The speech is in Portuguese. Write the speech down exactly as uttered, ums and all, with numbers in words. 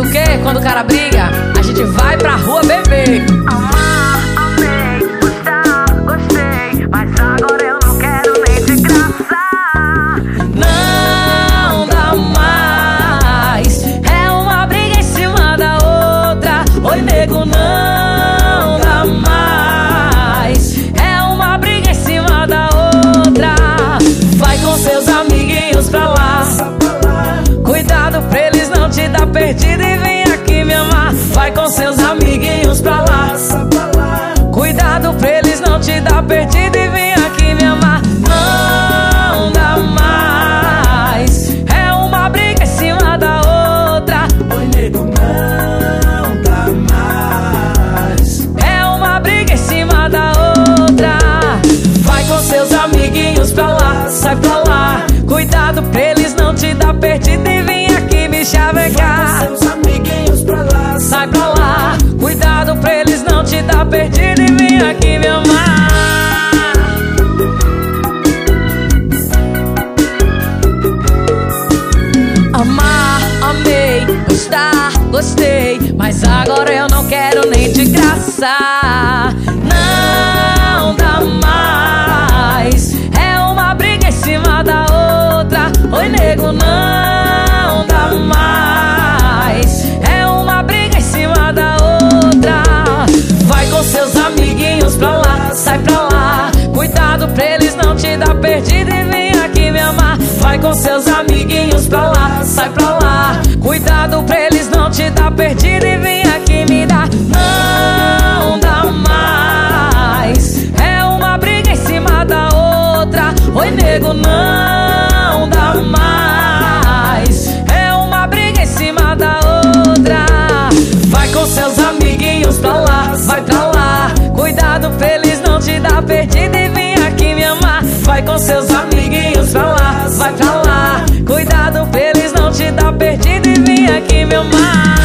Porque quando o cara briga, a gente vai pra rua beber. Amar, amei, gostar, gostei, mas agora eu não quero nem de graça. Não dá mais, é uma briga em cima da outra. Oi, nego, não dá mais, é uma briga em cima da outra. Vai com seus amiguinhos pra lá, cuidado pra eles não te dar perdida e vem aqui me amar. Vai com seus amiguinhos pra lá, cuidado pra eles não te dar perdida e vem aqui me amar. Não dá mais, é uma briga em cima da outra. Oi, nego, não dá mais, É uma briga em cima da outra. Vai com seus amiguinhos pra lá, sai pra lá, cuidado pra eles não te dar perdida e vem aqui me chavecar. seus amiguinhos pra lá. Sai pra lá, cuidado pra eles não te dar perdida e vem aqui me amar. Amar, amei, gostar, gostei, mas agora eu não quero nem de graça. Não dá mais, é uma briga em cima da outra. Oi, nego, não dá mais, é uma briga em cima da outra. Vai com seus amiguinhos pra lá, sai pra lá, cuidado pra eles não te dar perdida e vem aqui me amar. Vai com seus amiguinhos pra lá, sai pra lá, cuidado pra eles não te dar perdida e vem aqui me dar. Não dá mais, é uma briga em cima da outra. Oi, nego, não dá mais, é uma briga em cima da outra. Vai com seus amiguinhos pra lá, vai pra lá, cuidado pra eles não te dar perdida e vem aqui me amar. Vai com seus amiguinhos pra lá, vai pra lá, cuidado pra eles não te dar perdida e vem aqui me amar.